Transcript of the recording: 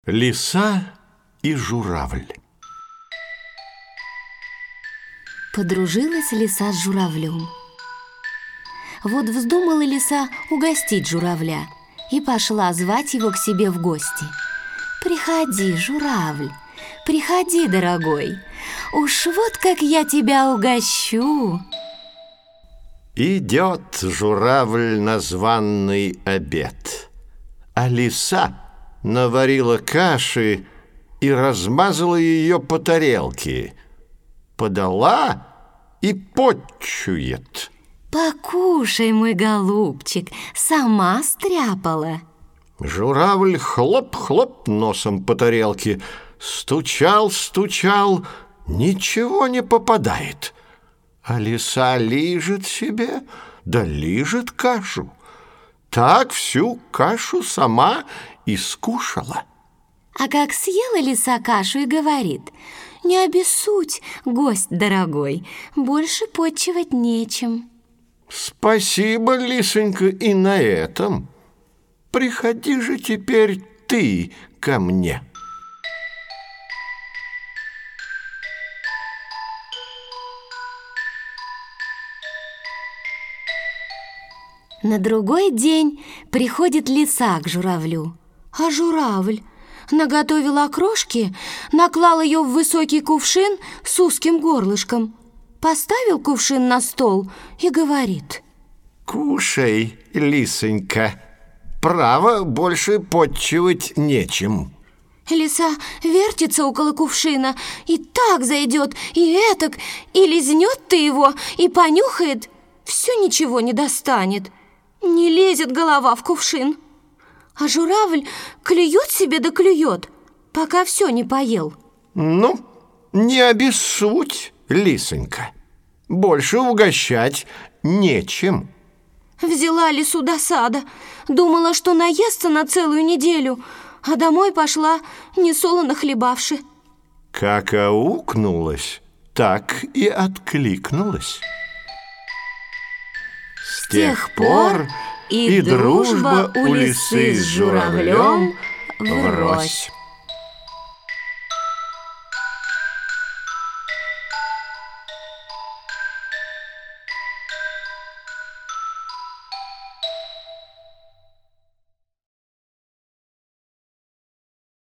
Лиса и журавль. Подружилась лиса с журавлем. Вот вздумала лиса угостить журавля и пошла звать его к себе в гости. «Приходи, журавль, приходи, дорогой, уж вот как я тебя угощу!» Идет журавль на званный обед, а лиса наварила каши и размазала ее по тарелке, подала и потчует. «Покушай, мой голубчик, сама стряпала!» Журавль хлоп-хлоп носом по тарелке, стучал, ничего не попадает. А лиса лижет себе, да лижет кашу. Так всю кашу сама и скушала. А как съела лиса кашу и говорит: «Не обессудь, гость дорогой, больше потчевать нечем». Спасибо, лисонька, и на этом. Приходи же теперь ты ко мне. На другой день приходит лиса к журавлю. А журавль наготовил окрошки, наклал ее в высокий кувшин с узким горлышком, поставил кувшин на стол и говорит: «Кушай, лисонька, право, больше потчевать нечем». Лиса вертится около кувшина, и так зайдет, и этак, и лизнет ты его, и понюхает, все ничего не достанет. Не лезет голова в кувшин. А журавль клюет себе да клюет, пока все не поел. Ну, не обессудь, лисонька, больше угощать нечем. Взяла лису досада, думала, что наестся на целую неделю, а домой пошла, несолоно хлебавши. Как аукнулась, так и откликнулась. С тех пор и дружба у лисы с журавлем врозь.